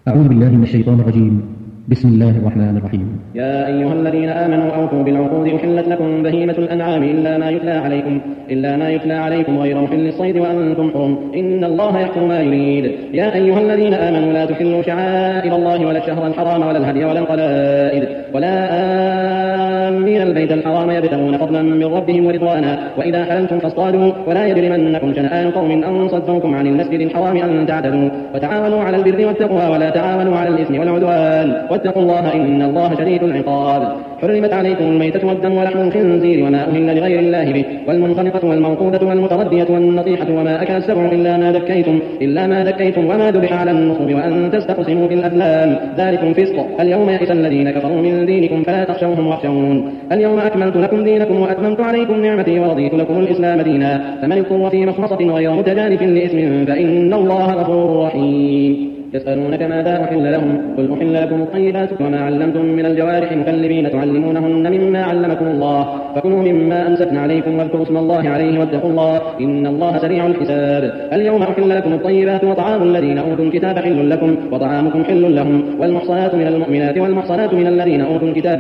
أعوذ بالله من الشيطان الرجيم. بسم الله الرحمن الرحيم. يا أيها الذين آمنوا أوفوا بالعقود أحلت لكم بهيمة الأنعام إلا ما يتلى عليكم غير محل الصيد وأنتم حرم إن الله يحكم ما يريد. يا أيها الذين آمنوا لا تحلوا شعائر الله ولا الشهر الحرام ولا الهدي ولا القلائد ولا آمين البيت الحرام يبتغون فضلا من ربهم ورضوانا وإذا حللتم فاصطادوا ولا يجرمنكم شنآن قوم أن صدوكم عن المسجد الحرام أن تعتدوا وتعاونوا على البر والتقوى ولا تعاونوا على الإثم والعدوان واتقوا الله إن الله شديد العقاب. حرمت عليكم الميتة والدم ولحم الخنزير وما أهل لغير الله به والمنخنقة والموقوذة والمتردية والنطيحة وما أكل السبع إلا ما دكيتم وما ذبح على النصب وأن تستقسموا بالأزلام ذلكم فسق. اليوم يئس الذين كفروا من دينكم فلا تخشوهم واخشون. اليوم أكملت لكم دينكم وأتممت عليكم نعمتي ورضيت لكم الإسلام دينا فمن اضطر في مخمصة غير متجانف لإثم فإن الله غفور رحيم. يسألونك ماذا أحل لهم قل أحل لكم الطيبات وما علمتم من الجوارح مكلبين تعلمونهن مما علمكم الله فكلوا مما أمسكن عليكم واذكروا اسم الله عليه واتقوا الله إن الله سريع الحساب. اليوم أحل لكم الطيبات وطعام الذين أوتوا الكتاب حل لكم وطعامكم حل لهم والمحصنات من المؤمنات والمحصنات من الذين أوتوا الكتاب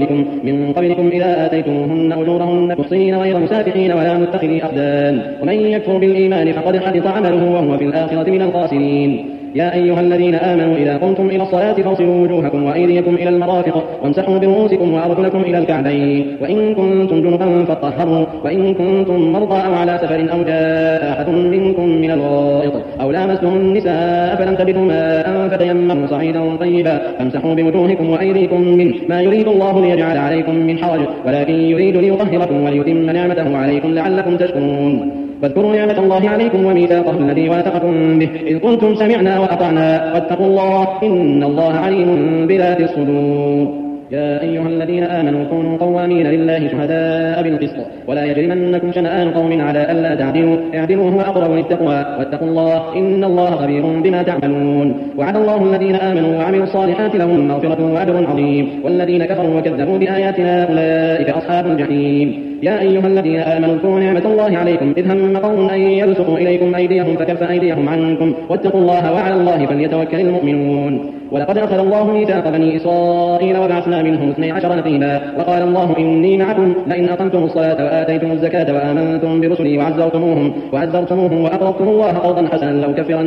من قبلكم إذا آتيتموهن أجورهن محصنين غير مسافحين ولا متخذي أخدان ومن يكفر بالإيمان فقد حبط عمله وهو في الآخرة من الخاسرين. يا أيها الذين آمنوا إذا قمتم إلى الصلاة فاغسلوا وجوهكم وأيديكم إلى المرافق وامسحوا برؤوسكم وأرجلكم إلى الكعبين وإن كنتم جنبا فاطهروا وإن كنتم مرضى أو على سفر أو جاء أحد منكم من الغائط أو لامستم النساء فلم تجدوا ماء فتيمموا صعيدا طيبا فامسحوا بوجوهكم وأيديكم منه ما يريد الله ليجعل عليكم من حرج ولكن يريد ليطهركم وليتم نعمته عليكم لعلكم تشكرون. واذكروا نعمة الله عليكم وميثاقه الذي واثقكم به إذ قلتم سمعنا وأطعنا واتقوا الله إن الله عليم بذات الصدور. يا أيها الذين آمنوا كونوا قوامين لله شهداء بالقسط ولا يجرمنكم شنآن قوم على ألا تعدلوا اعدلوا هو أقرب للتقوى واتقوا الله إن الله خبير بما تعملون. وعد الله الذين آمنوا وعملوا الصالحات لهم مغفرة وأجر عظيم والذين كفروا وكذبوا بآياتنا أولئك أصحاب الجحيم. يا أيها الذين آمنوا اذكروا نعمة الله عليكم إذ هم قوم أن يبسطوا إليكم أيديهم فكف أيديهم عنكم واتقوا الله وعلى الله فليتوكل المؤمنون. ولقد أخذ الله ميثاق بني إسرائيل وبعثنا منهم 12 نقيبا وقال الله إني معكم لئن أقمتم الصلاة وآتيتم الزكاة وآمنتم برسلي وعزرتموهم وأقرضتم الله قرضا حسنا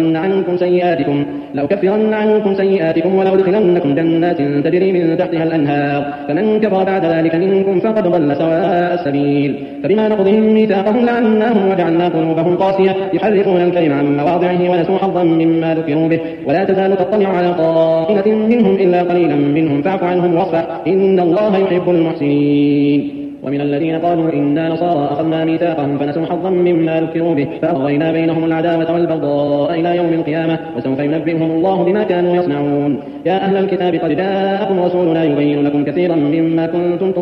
لأكفرن عنكم سيئاتكم ولأدخلنكم جنات تجري من تحتها الأنهار فمن كفر بعد ذلك منكم فقد ضل سواء السبيل. فبما نقضهم ميثاقهم لعناهم وجعلنا قلوبهم قاسية يحرفون الكلم عن مواضعه ونسوا حظا مما ذكروا به ولا تزال تطلع على طائفة منهم إلا قليلا منهم فاعف عنهم واصفح إن الله يحب المحسنين. ومن الذين قالوا إنا نصارى أخذنا ميثاقهم فنسوا حظا مما ذكروا به فأغرينا بينهم العداوة والبغضاء إلى يوم القيامة وسوف ينبئهم الله بما كانوا يصنعون. يا أهل الكتاب قد جاءكم رسولنا يبين لكم كثيرا مما كنتم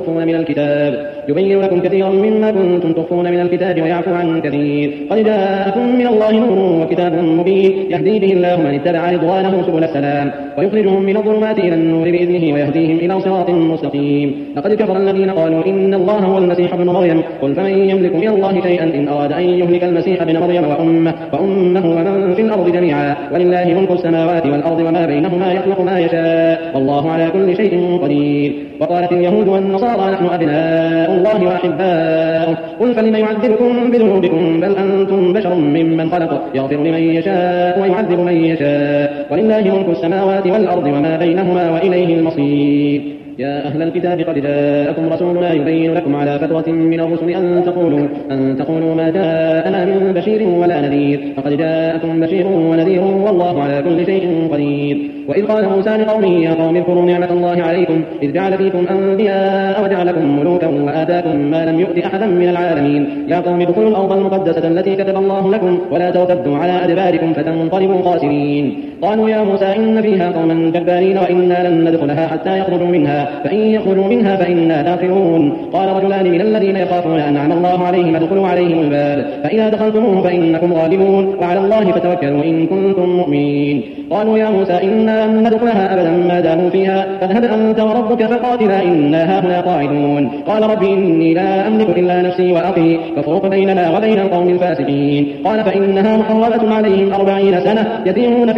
تخفون من الكتاب ويعفو عن كثير قد جاءكم من الله نور وكتاب مبين يهدي به الله من اتبع رضوانه سبل السلام ويخرجهم من الظلمات إلى النور بإذنه ويهديهم إلى صراط مستقيم. لقد كفر الذين قالوا إن الله هو المسيح ابن مريم قل فمن يملك من الله شيئا إن أراد أن يهلك المسيح ابن مريم وأمه ومن في الأرض جميعا ولله ملك السماوات والأرض وما بينهما يخلق ما يشاء والله على كل شيء قدير. وقالت اليهود والنصارى نحن أبناء الله وأحباؤه قل فلم يعذبكم بذنوبكم بل أنتم بشر ممن خلق يغفر لمن يشاء ويعذب من يشاء ولله ملك السماوات والأرض وما بينهما وإليه المصير. يا أهل الكتاب قد جاءكم رسولنا يبين لكم على فترة من الرسل أن تقولوا ما جاءنا من بشير ولا نذير فقد جاءكم بشير ونذير والله على كل شيء قدير. وإذ قال موسى لقومه يا قوم اذكروا نعمة الله عليكم إذ جعل فيكم أنبياء وجعلكم ملوكا وآتاكم ما لم يؤت أحدا من العالمين يا قوم ادخلوا الأرض المقدسة التي كتب الله لكم ولا ترتدوا على أدباركم فتنقلبوا خاسرين. قالوا يا موسى إن فيها قوما جبارين وإنا لن ندخلها حتى يخرجوا منها فإن يخرجوا منها فإنا داخلون. قال رجلان من الذين يخافون أنعم الله عليهم ادخلوا عليهم الباب فإذا دخلتموه فإنكم غالبون وعلى الله فتوكلوا إن كنتم مؤمنين. قالوا يا موسى إنا لن ندخلها أبدا ما داموا فيها فاذهب أنت وربك فقاتلا إنا هاهنا قاعدون. قال رب إني لا أملك إلا نفسي وأخي فافرق بيننا وبين القوم الفاسقين. قال فإنها محرمة عليهم 40 سنة يتيهون في الأرض فلا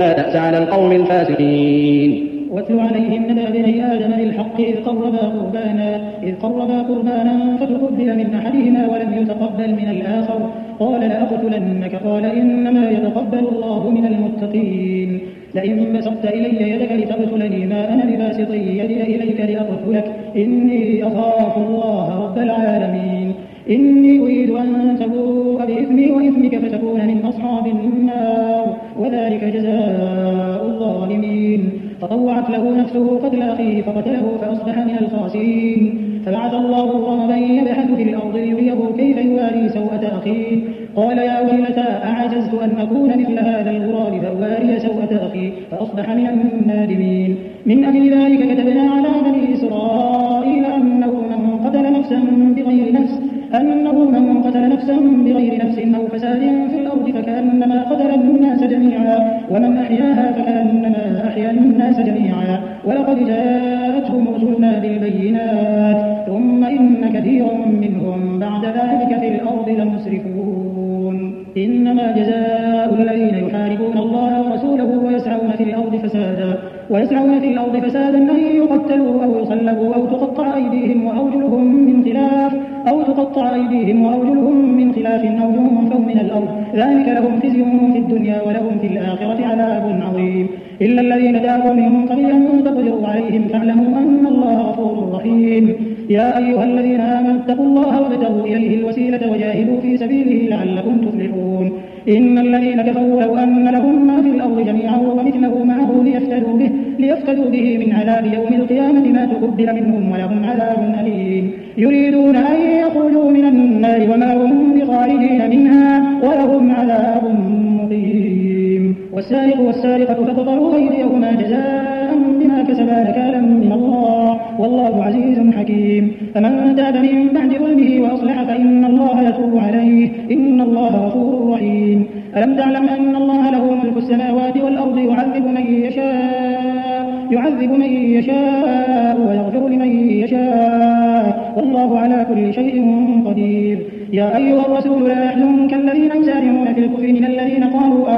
فلا تأس على القوم الفاسقين. واتل عليهم نبأ بني آدم بالحق إذ قربا قربانا فتقبل من أحدهما ولم يتقبل من الآخر قال لأقتلنك قال إنما يتقبل الله من المتقين. لئن بسطت إلي يدك لتقتلني ما أنا بباسط يدي إليك لأقتلك إني أخاف الله رب العالمين. إني أريد أن تبوء بإثمي وإثمك فتكون من أصحاب النار وذلك جزاء الظالمين. فطوعت له نفسه قتل أخيه فقتله فأصبح من الخاسرين. فبعث الله غرابا يبحث في الأرض ليريه كيف يواري سوءة أخيه قال يا ويلتى أعجزت أن أكون مثل هذا الغراب فأواري سوءة أخي فأصبح من النادمين. من أجل ذلك كتبنا على بني إسرائيل أنه من قتل نفسا بغير نفس أو فساد في الأرض فكأنما قتل الناس جميعا ومن أحياها فكأنما أحيا الناس جميعا ولقد جاءتهم رسلنا بالبينات ثم إن كثيرا منهم بعد ذلك في الأرض لمسرفون. إنما جزاء الذين يحاربون الله ورسوله ويسعون في الأرض فسادا أن يقتلوا أو يصلبوا أو تقطع أيديهم وأرجلهم من خلاف أو ينفوا من الأرض ذلك لهم خزي في الدنيا ولهم في الآخرة عذاب عظيم. إلا الذين تابوا من قبل أن تقدروا عليهم فاعلموا أن الله غفور رحيم. يا أيها الذين آمنوا اتقوا الله وابتغوا إليه الوسيلة وجاهدوا في سبيله لعلكم تفلحون. إن الذين كفروا لو أن لهم ما في الأرض جميعا ومثله معه ليفتدوا به من عذاب يوم القيامة ما تقبل منهم ولهم عذاب أليم. يريدون أن يخرجوا من النار وما هم بخارجين منها ولهم عذاب مقيم. والسارق والسارقة فاقطعوا أيديهما جزاء بما كسبا نكالا من الله والله عزيز حكيم. فمن تاب من بعد ظلمه وأصلح فإن الله يتوب عليه إن الله غفور رحيم. ألم تعلم أن الله له ملك السماوات والأرض يعذب من يشاء ويغفر لمن يشاء والله على كل شيء قدير. يا أيها الرسول لا يحزنك الذين يسارعون في الكفر من الذين قالوا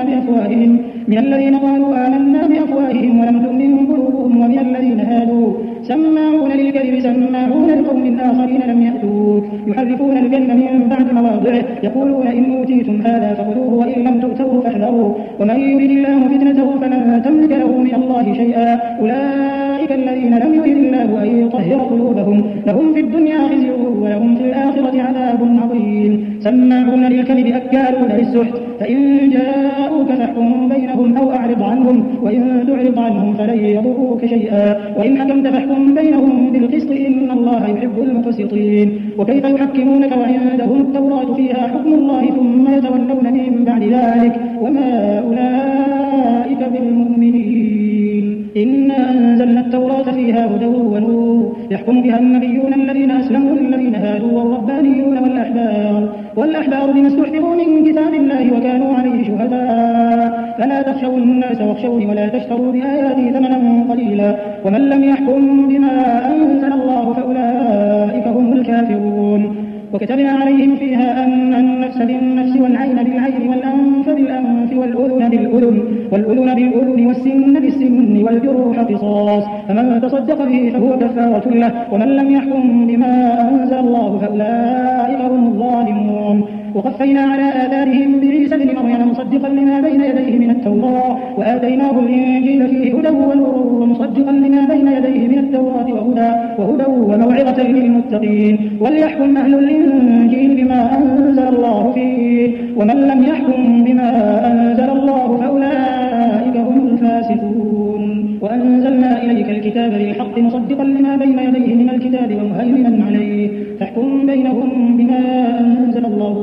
آمنا بأفواههم ولم تؤمن قلوبهم ومن الذين هادوا سماعون للكذب سماعون لقوم آخرين لم يأتوك يحرفون الكلم من بعد مواضعه يقولون إن أوتيتم هذا فخذوه وإن لم تؤتوه فاحذروا ومن يرد الله فتنته فلن تملك له من الله شيئا أولئك الذين لم يرد الله أن يطهر قلوبهم لهم في الدنيا خزي ولهم في الآخرة عذاب عظيم. سماعون للكذب أكالون للسحت فإن جاءوك فاحكم بينهم أو أعرض عنهم وإن تعرض عنهم فلن يضروك شيئا وإن حكمت فاحكم بينهم بالقسط إن الله يحب المقسطين. وكيف يحكمونك وعندهم التوراة فيها حكم الله ثم يتولون من بعد ذلك وما أولئك بالمؤمنين. إنا أنزلنا التوراة فيها هدى ونور يحكم بها النبيون الذين أسلموا للذين هادوا والربانيون والأحبار بما استحفظوا من كتاب الله وكانوا عليه شهداء فلا تخشوا الناس واخشوني ولا تشتروا بآياتي ثمنا قليلا ومن لم يحكم بما أنزل الله فأولئك هم الكافرون. وكتبنا عليهم فيها أن النفس بالنفس والعين بالعين والأنف بالأنف والأذن بالأذن والسن بالسن والجروح قصاص فمن تصدق به فهو كفارة له ومن لم يحكم بما أنزل الله فأولئك هم الظالمون. وقفينا على آثارهم بعيسى ابن مريم مصدقا لما بين يديه من التوراة وآتيناه الإنجيل فيه هدى ونور ومصدقا لما بين يديه من التوراة وهدى وموعظة للمتقين. وليحكم أهل الإنجيل بما أنزل الله فيه ومن لم يحكم بما أنزل الله فأولئك هم الفاسقون. وأنزلنا إليك الكتاب بالحق مصدقا لما بين يديه من الكتاب ومهيمنا عليه فاحكم بينهم بما أنزل الله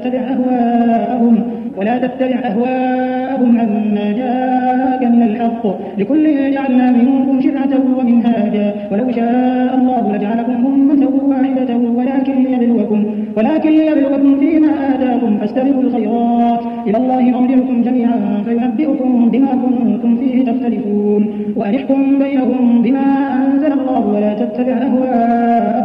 ولا تتبع أهواءهم عما جاءك من الحق لكل جعلنا منكم شرعة ومنهاجا ولو شاء الله لجعلكم أمة واحدة ولكن ليبلوكم فيما آتاكم فاستبقوا الخيرات إلى الله مرجعكم جميعا فينبئكم بما كنتم فيه تختلفون. وأن احكم بينهم بما أنزل الله ولا تتبع أهواءهم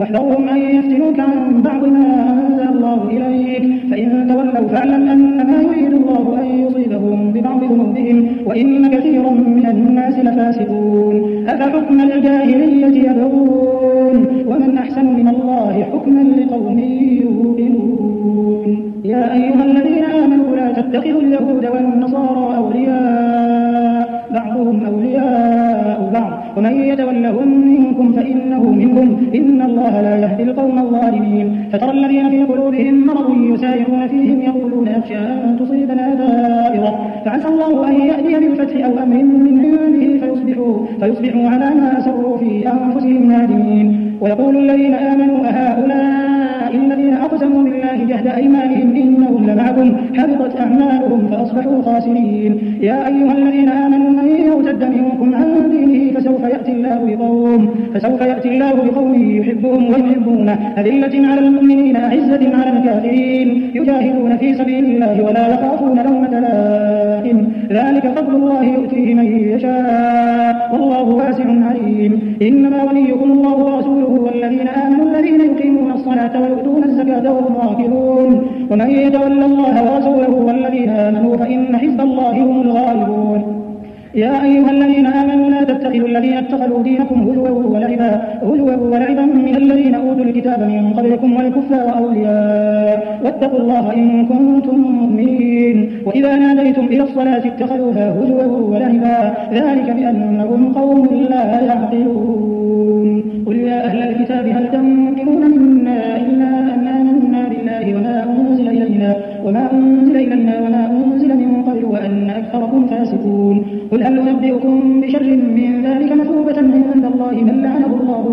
واحذرهم أن يفتنوك عن بعض ما أنزل الله إليك فإن تولوا فاعلم أنما يريد الله أن يصيبهم ببعض ذنوبهم وإن كثيرا من الناس لفاسقون أفحكم الجاهلية يبغون ومن أحسن من الله حكما لقوم يوقنون يا أيها الذين آمنوا لا تتخذوا اليهود والنصارى أولياء بعضهم أولياء بعض ومن يتولهم منكم فإنه منهم إن الله لا يهدي القوم الظالمين فترى الذين في قلوبهم مرض يسارعون فيهم يقولون أخشى أن تصيبنا دائرة فعسى الله أن يأتي بالفتح أو أمر من عنده فيصبحوا على ما أسروا في أنفسهم نادمين ويقول الذين آمنوا أهؤلاء الذين أقسموا بالله جهد أيمانهم إنهم لمعكم حبطت أعمالهم فأصبحوا خاسرين يا أيها الذين آمنوا من يرتد منكم عن دينه فسوف يأتي الله بقوم يحبهم ويحبونه أذلة على المؤمنين أعزة على الكافرين يجاهدون في سبيل الله ولا يخافون لومة لائم ذلك فضل الله يؤتيه من يشاء والله واسع عليم إنما وليكم الله ورسوله والذين آمنوا الذين يقيمون الصلاة ويؤتون الزكاة وهم راكعون ومن يتولى الله ورسوله والذين آمنوا فإن حزب الله هم الغالبون يا أيها الذين آمنوا لا تتخذوا الذين اتخذوا دينكم هزوا ولعبا من الذين أوتوا الكتاب من قبلكم والكفار أولياء واتقوا الله إن كنتم مؤمنين وإذا ناديتم إلى الصلاة اتخذوها هزوا ولعبا ذلك بأنهم قوم لا يعقلون قل يا أهل الكتاب هل تنقمون منا إلا أن آمنا بالله وما أنزل إلينا وما أنزل من قبل وأن أكثركم فاسقون قل هل ننبئكم بشر من ذلك مثوبة عند الله من لعنه الله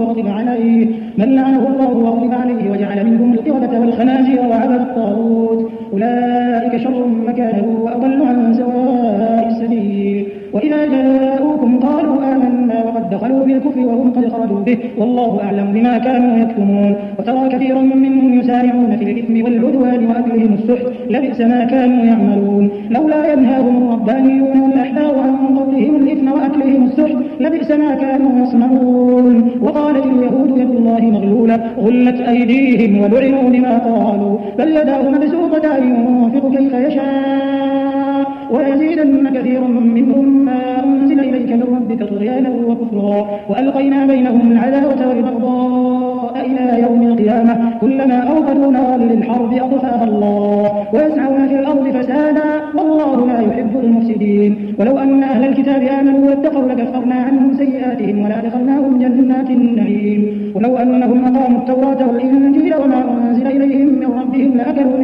وغضب عليه وجعل منهم القردة والخنازير وعبد الطاغوت أولئك شر مكانا وأضل عن سواء السبيل وإذا جاءوكم قالوا آمنا وقد دخلوا بالكفر وهم قد خرجوا به والله أعلم بما كانوا يكتمون وترى كثيرا منهم يسارعون في الإثم والعدوان وأكلهم السحت لبئس ما كانوا يعملون لولا ينهاهم الربانيون والأحبار عن قولهم الإثم وأكلهم السحت لبئس ما كانوا يصنعون وقالت اليهود يد الله مغلولة غلت أيديهم ولعنوا بما قالوا بل يداه مبسوطتان ينفق كيف يشاء ويزيدن كثيرا منهم ما أنزل إليك من ربك طغيانا وكفرا وألقينا بينهم العداوة والبغضاء إلى يوم القيامة كلما أوقدوا نارا للحرب أطفاها الله ويسعون في الأرض فسادا والله لا يحب المفسدين ولو أن أهل الكتاب آمنوا واتقوا لكفرنا عنهم سيئاتهم ولأدخلناهم جنات النعيم ولو أنهم أقاموا التوراة والإنجيل وما أنزل إليهم من ربهم لأكلوا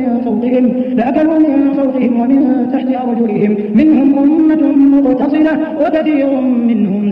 من فوقهم ومن تحت أرجلهم منهم أمة مقتصدة وكثير منهم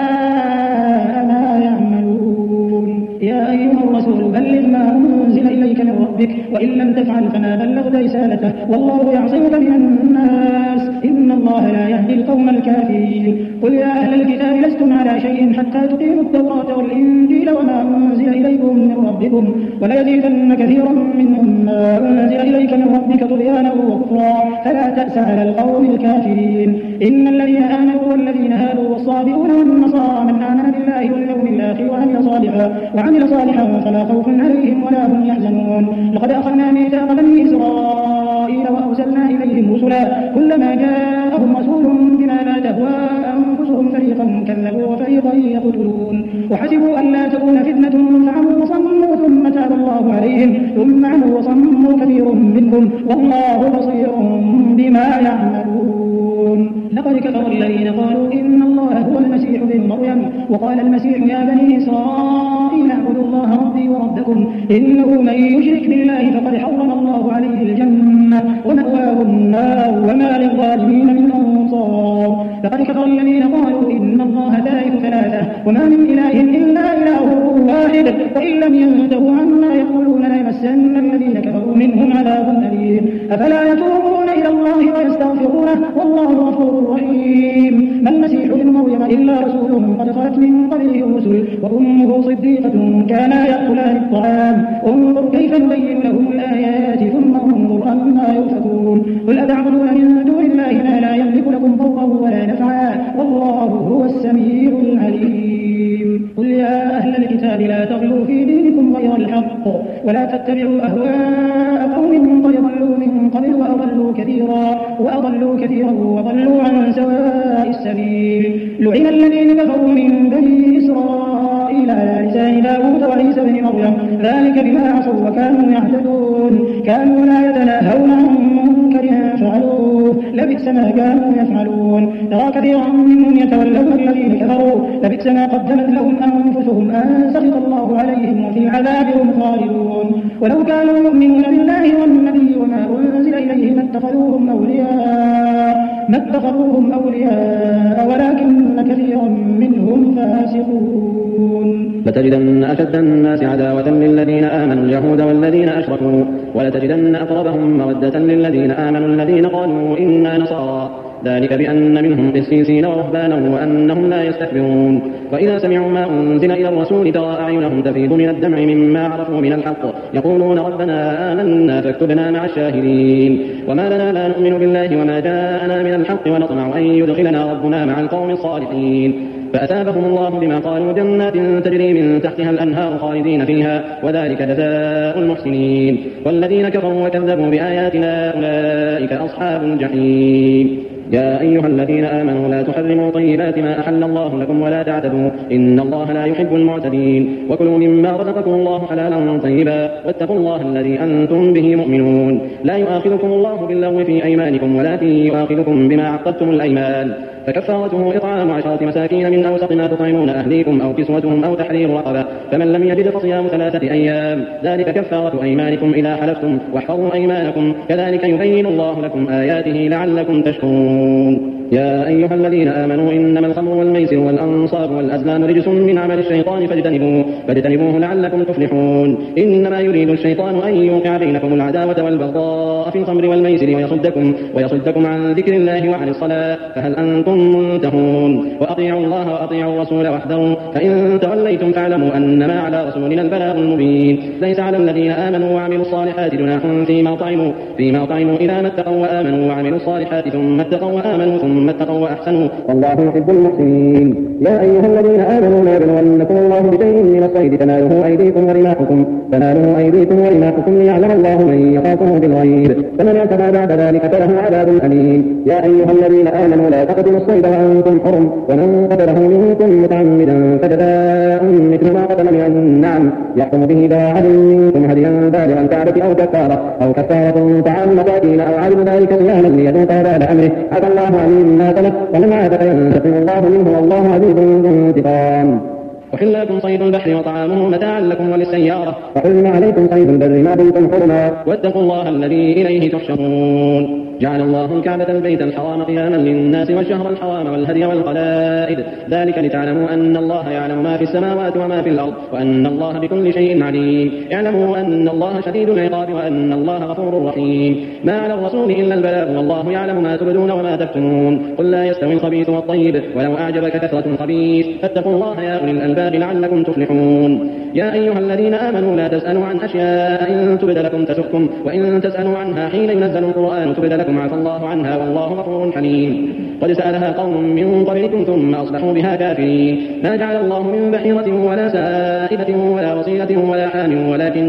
ساء ما يعملون يا أيها الرسول بلغ ما أنزل إليك من ربك وإن لم تفعل فما بلغت رسالته والله يعصمك من الناس إن الله لا يهدي القوم الكافرين قل يا أهل الكتاب لستم على شيء حتى تقيموا التوراة والإنجيل وما أنزل إليكم من ربكم وليزيدن كثيرا منهم ما أنزل إليك من ربك طغيانا وكفرا فلا تأس على القوم الكافرين إن الذين آمنوا والذين هادوا والصابئون والنصارى من آمن بالله واليوم الآخر وعمل صالحا فلا خوف عليهم ولا هم يحزنون لقد أخذنا ميثاق بني إسرائيل وأرسلنا إليهم رسلا كلما جاءهم رسول بما لا تهوى أنفسهم فريقا كذبوا وفريقا يقتلون وحسبوا أن لا تكون فتنة فعموا وصموا ثم تاب الله عليهم ثم عموا وصموا كثير منهم والله بصير بما يعملون لقد كفر الذين قالوا إن الله هو المسيح ابن مريم وقال المسيح يا بني إسرائيل اعبدوا الله ربي وربكم إنه من يشرك بالله فقد حرم الله عليه الجنة ومأواه النار وما للظالمين من أنصار لقد كفر الذين قالوا إن الله ثالث ثلاثة وما من إله إلا إله واحد وإن لم ينتهوا عما يقولون ليمسن الذين كفروا منهم عذاب أليم أفلا يتوبون إلى الله ويستغفرونه والله غفور رحيم ما المسيح ابن مريم إلا رسول قد خلت من قبله الرسل وأمه صديقة كانا يأكلان الطعام انظر كيف نبين لهم الآيات ثم انظر أما يؤفكون قل أتعبدون من دون الله ما لا يملك لكم ضرا ولا نفعا والله هو السميع العليم قل يا أهل الكتاب لا تغلوا في دينكم غير بالحق ولا تتبعوا أهواء قوم قد ضلوا من قبل وأضلوا كثيرا وضلوا عن سواء السبيل. لعن الذين كفروا من بني إسرائيل على لسان داود وعيسى بن مريم ذلك بما عصوا وكانوا يعتدون كانوا لا يتناهون عن منكر فعلوه لبئس ما كانوا يفعلون. ترى كثيرا منهم يتولون الذين كفروا لبئس ما قدمت لهم أنفسهم أن سخط الله عليهم وفي العذاب هم خالدون. ولو كانوا يؤمنون بالله والنبي وما أنزل إليه ما اتخذوهم أولياء ولكن كثيرا منهم فاسقون. لتجدن أشد الناس عداوة للذين آمنوا اليهود والذين أشركوا ولتجدن أقربهم مودة للذين آمنوا الذين قالوا إنا نصارى ذلك بأن منهم قسيسين ورهبانا وأنهم لا يستكبرون. وإذا سمعوا ما أنزل إلى الرسول ترى أعينهم تفيض من الدمع مما عرفوا من الحق يقولون ربنا آمنا فاكتبنا مع الشاهدين. وما لنا لا نؤمن بالله وما جاءنا من الحق ونطمع أن يدخلنا ربنا مع القوم الصالحين. فأثابهم الله بما قالوا جنات تجري من تحتها الأنهار خالدين فيها وذلك جزاء المحسنين. والذين كفروا وكذبوا بآياتنا أولئك أصحاب الجحيم. يا أيها الذين آمنوا لا تحرموا طيبات ما أحل الله لكم ولا تعتدوا إن الله لا يحب المعتدين. وكلوا مما رزقكم الله حلالا طيبا واتقوا الله الذي أنتم به مؤمنون. لا يؤاخذكم الله باللغو في أيمانكم ولكن يؤاخذكم بما عقدتم الأيمان فكفارته إطعام 10 مساكين من أوسط ما تطعمون أهليكم أو كسوتهم أو تحرير رقبة فمن لم يجد فصيام 3 أيام ذلك كفارة أيمانكم إذا حلفتم واحفظوا أيمانكم كذلك يبين الله لكم آياته لعلكم تشكرون. يا أيها الذين آمنوا إنما الخمر والميسر والأنصاب والأزلام رجس من عمل الشيطان فاجتنبوه لعلكم تفلحون. إنما يريد الشيطان أن يوقع بينكم العداوة والبغضاء في الخمر والميسر ويصدكم عن ذكر الله وعن الصلاة فهل أنتم منتهون. وأطيعوا الله وأطيعوا الرسول واحذروا فإن توليتم فاعلموا أنما على رسولنا البلاغ المبين. ليس على الذين آمنوا وعملوا الصالحات جناح فيما طعموا إذا ما اتقوا وآمنوا وعملوا الصالحات ثم اتقوا وآمنوا ثم اتقوا وأحسنوا والله يحب المحسنين. يا أيها الذين آمنوا لا يبلونكم الله بشيء من الصيد تناله أيديكم ورماحكم ليعلم الله من يخافه بالغيب فمن اعتدى بعد ذلك فله عذاب أليم. يا أيها الذين آمنوا لا تقتلوا الصيد وأنتم حرم ومن قتله منكم متعمدا فجزاء مثل ما قتل من النعم يحكم به ذو عدل منكم هديا بالغ الكعبة أو كفارة طعام مساكين أو عدل ذلك صياما ليذوق وبال أمره عفى الله عما سلف ومن عاد فينتقم الله منه والله عزيز ذو انتقام. أحل لكم صيد البحر وطعامه متاعا لكم وللسيارة وحرم عليكم صيد البر ما دمتم حرما واتقوا الله الذي إليه تحشرون. جعل الله الكعبة البيت الحرام قياما للناس والشهر الحرام والهدي والقلائد ذلك لتعلموا أن الله يعلم ما في السماوات وما في الأرض وأن الله بكل شيء عليم. اعلموا أن الله شديد العقاب وأن الله غفور رحيم. ما على الرسول إلا البلاغ والله يعلم ما تبدون وما تكتمون. قل لا يستوي الخبيث والطيب ولو أعجبك كثرة الخبيث فاتقوا الله يا أولي الألباب لعلكم تفلحون. يا أيها الذين آمنوا لا تسألوا عن أشياء إن تبد لكم تسؤكم وإن تسألوا عنها حين ينزل القرآن تبد لكم عفى الله عنها والله غفور حليم. قد سألها قوم من قبلكم ثم أصبحوا بها كافرين. ما جعل الله من بحيرة ولا سائبة ولا وصيلة ولا حام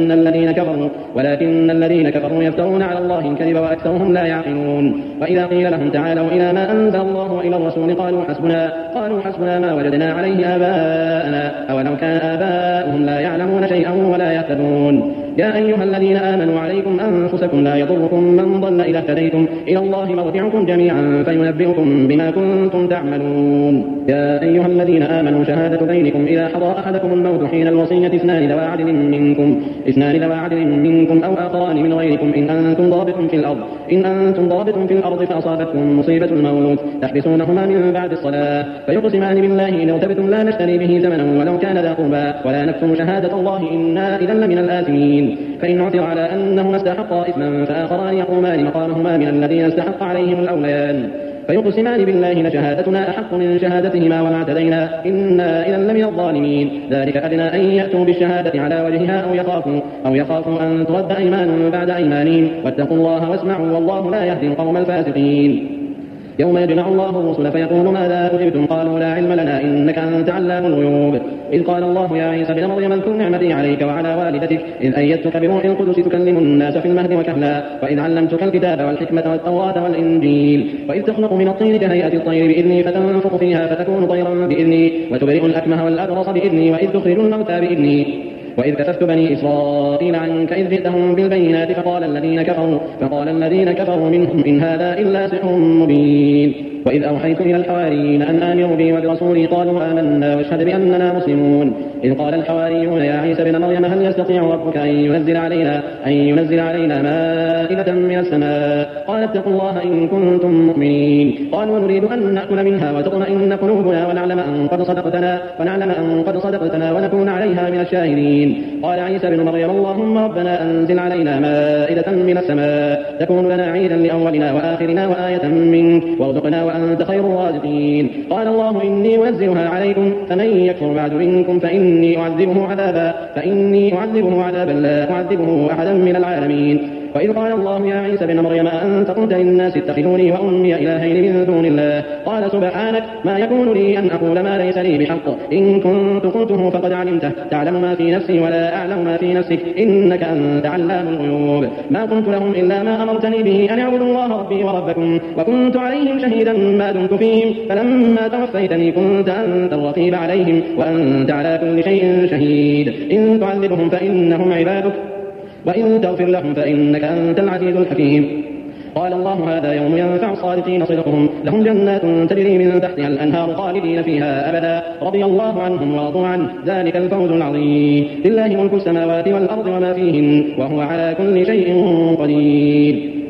ولكن الذين كفروا يفترون على الله الكذب وأكثرهم لا يعقلون. وإذا قيل لهم تعالوا إلى ما أنزل الله وإلى الرسول قالوا حسبنا ما وجدنا عليه آباءنا أولو كان آباؤهم لا يعلمون شيئا ولا يهتدون. يا أيها الذين آمنوا عليكم أنفسكم لا يضركم من ضل إذا اهتديتم إلى الله مرجعكم جميعا فينبئكم بما كنتم تعملون. يا أيها الذين آمنوا شهادة بينكم إذا حضر أحدكم الموت حين الوصية اثنان ذوى عدل منكم أو آخران من غيركم إن أنتم ضابطم في الأرض فأصابتكم مصيبة الموت تحبسونهما من بعد الصلاة فيقسمان بالله إن ارتبتم لا نشتري به ثمنا ولو كان ذا قربى ولا نكتم شهادة الله إنا إذا لمن الآثمين. فإن عثر على أنهما استحقا إثما فآخران يقومان مقامهما من الذين استحق عليهم الأوليان فيقسمان بالله لشهادتنا أحق من شهادتهما وما اعتدينا إنا إذا لمن الظالمين. ذلك أدنى أن يأتوا بالشهادة على وجهها أو يخافوا أن ترد أيمان بعد أيمانهم واتقوا الله واسمعوا والله لا يهدي القوم الفاسقين. يوم يجمع الله الرسل فيقول ماذا أجبتم قالوا لا علم لنا إنك أنت علام الغيوب إذ قال الله يا عيسى ابن مريم اذكر نعمتي عليك وعلى والدتك إذ أيدتك بروح القدس تكلم الناس في المهد وكهلا وإذ علمتك الكتاب والحكمة والتوراة والإنجيل وإذ تخلق من الطين كهيئة الطير بإذني فتنفخ فيها فتكون طيرا بإذني وتبرئ الأكمه والأبرص بإذني وإذ تخرج الموتى بإذني وإذ كففت بني إسرائيل عنك إذ جئتهم بالبينات فقال الذين كفروا منهم إن هذا إلا سحر مبين وإذ أوحيت إلى الحواريين أن آمنوا بي وبرسولي قالوا آمنا واشهد بأننا مسلمون إذ قال الحواريون يا عيسى ابن مريم هل يستطيع ربك أن ينزل علينا مائدة من السماء قال اتقوا الله إن كنتم مؤمنين قالوا نريد أن نأكل منها وتطمئن قلوبنا ونعلم أن قد صدقتنا ونكون عليها من الشاهدين قال عيسى ابن مريم اللهم ربنا أنزل علينا مائدة من السماء تكون لنا عيدا لأولنا وآخرنا وآية منك وارزقنا وأنت خير الرازقين قال الله إني أنزلها عليكم فمن يكفر بعد منكم فإني أعذبه عذابا لا أعذبه أحدا من العالمين وإذ قال الله يا عيسى ابن مريم أنت قلت للناس اتخذوني وأمي إلهين من دون الله قال سبحانك ما يكون لي أن أقول ما ليس لي بحق إن كنت قلته فقد علمته تعلم ما في نفسي ولا أعلم ما في نفسك إنك أنت علام الغيوب ما قلت لهم إلا ما أمرتني به أن اعبدوا الله ربي وربكم وكنت عليهم شهيدا ما دمت فيهم فلما توفيتني كنت أنت الرقيب عليهم وأنت على كل شيء شهيد إن تعذبهم فإنهم عبادك وإن تغفر لهم فإنك أنت العزيز الحكيم قال الله هذا يوم ينفع الصادقين صدقهم لهم جنات تجري من تحتها الأنهار خالدين فيها أبدا رضي الله عنهم ورضوا عنه ذلك الفوز العظيم لله ملك السماوات والأرض وما فيهن وهو على كل شيء قدير